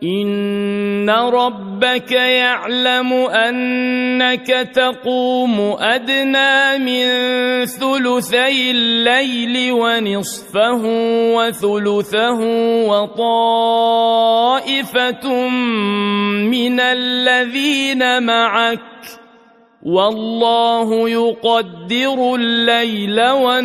إن ربك يعلم أنك تقوم أدنى من ثلثي الليل ونصفه وثلثه وطائفة من الذين معك والله يقدر الليل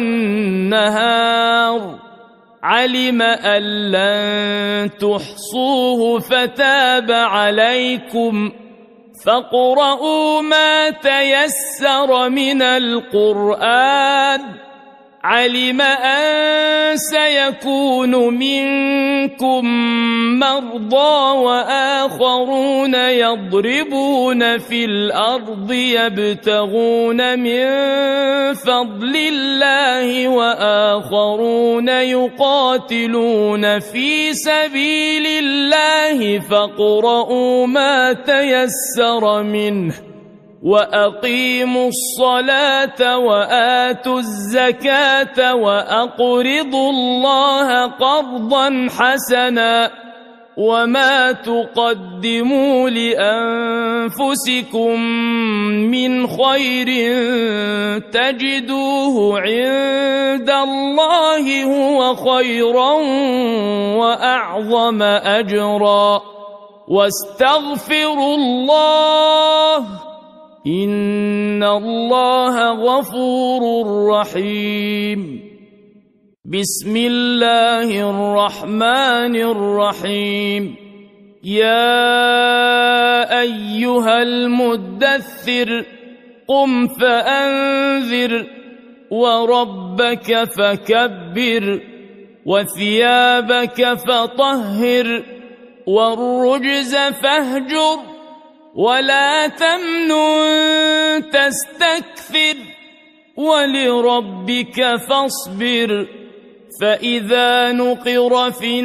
والنهار علم أن لن تحصوه فتاب عليكم فاقرؤوا ما تيسر من القرآن علم أن سيكون منكم مرضى وآخرون يضربون في الأرض يبتغون من فضل الله وآخرون يقاتلون في سبيل الله فاقرؤوا ما تيسر منه وأقيموا الصلاة وآتوا الزكاة وأقرضوا الله قرضا حسنا وما تقدموا لأنفسكم من خير تجدوه عند الله هو خيرا وأعظم أجرا واستغفروا الله إن الله غفور رحيم بسم الله الرحمن الرحيم يا أيها المدثر قم فأنذر وربك فكبر وثيابك فطهر والرجز فاهجر ولا تمنن تستكثر ولربك فاصبر فإذا نقر في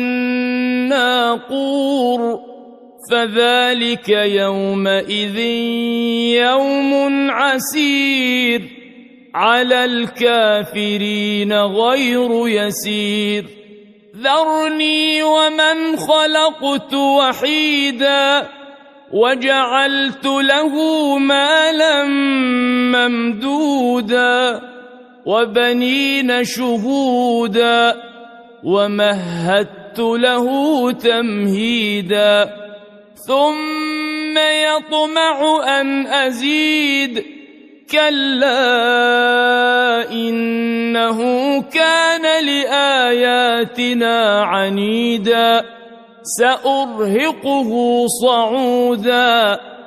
الناقور فذلك يومئذ يوم عسير على الكافرين غير يسير ذرني ومن خلقت وحيدا وجعلت له مالا ممدودا وبنين شهودا ومهدت له تمهيدا ثم يطمع أن أزيد كلا إنه كان لآياتنا عنيدا سأرهقه صعودا